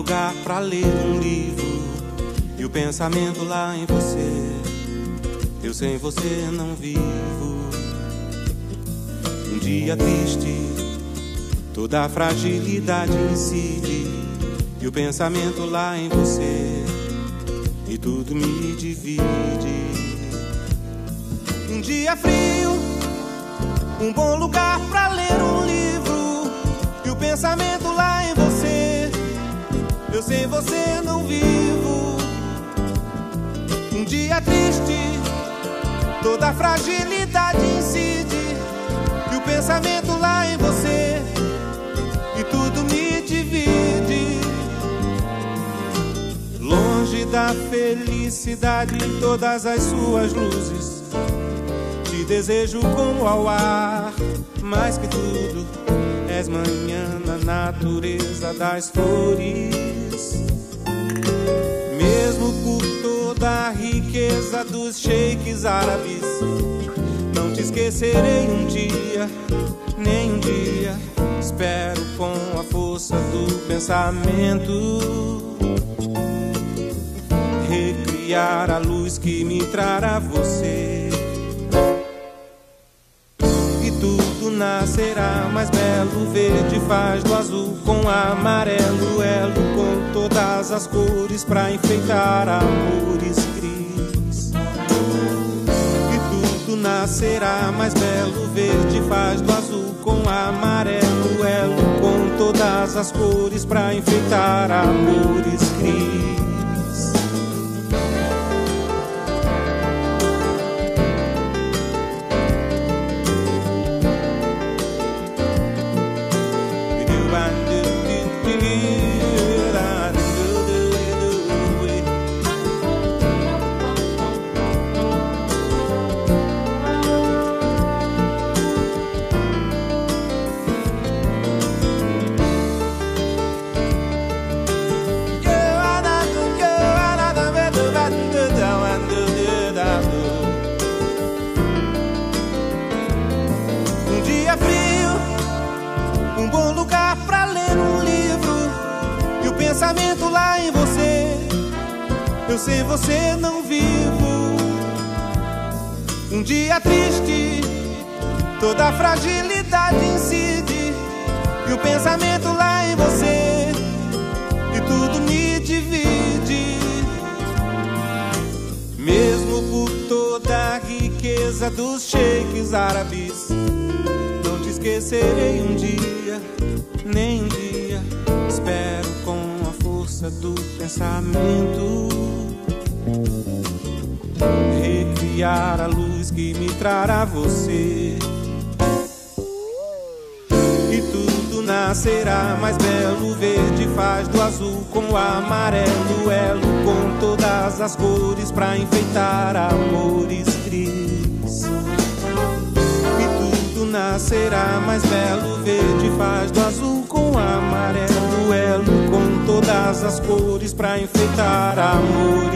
lugar pra ler um livro e o pensamento lá em você. Eu sem você não vivo. Um dia triste, toda a fragilidade incide e o pensamento lá em você, e tudo me divide. Um dia frio, um bom lugar pra ler um livro e o pensamento lá em você. Eu sem você não vivo. Um dia triste, toda a fragilidade incide e o pensamento lá em você, e tudo me divide. Longe da felicidade em todas as suas luzes, te desejo como ao ar, mais que tudo és manhã na natureza das flores. Mesmo por toda a riqueza dos sheiks árabes, não te esquecerei um dia, nem um dia. Espero com a força do pensamento recriar a luz que me trará você. E tudo nascerá mais belo. Verde faz do azul com amarelo, elo com todas as cores pra enfeitar amores cris. E tudo nascerá mais belo. Verde faz do azul com amarelo, elo com todas as cores pra enfeitar amores cris. Pensamento lá em você, eu sem você não vivo. Um dia triste, toda a fragilidade incide e o pensamento lá em você, e tudo me divide. Mesmo por toda a riqueza dos sheiks árabes, não te esquecerei um dia, nem um dia. Espero com do pensamento recriar a luz que me trará você. E tudo nascerá mais belo. Verde faz do azul com o amarelo, elo com todas as cores pra enfeitar amores cris. E tudo nascerá mais belo. Verde faz do azul com o amarelo, elo com todas as cores pra enfeitar amor.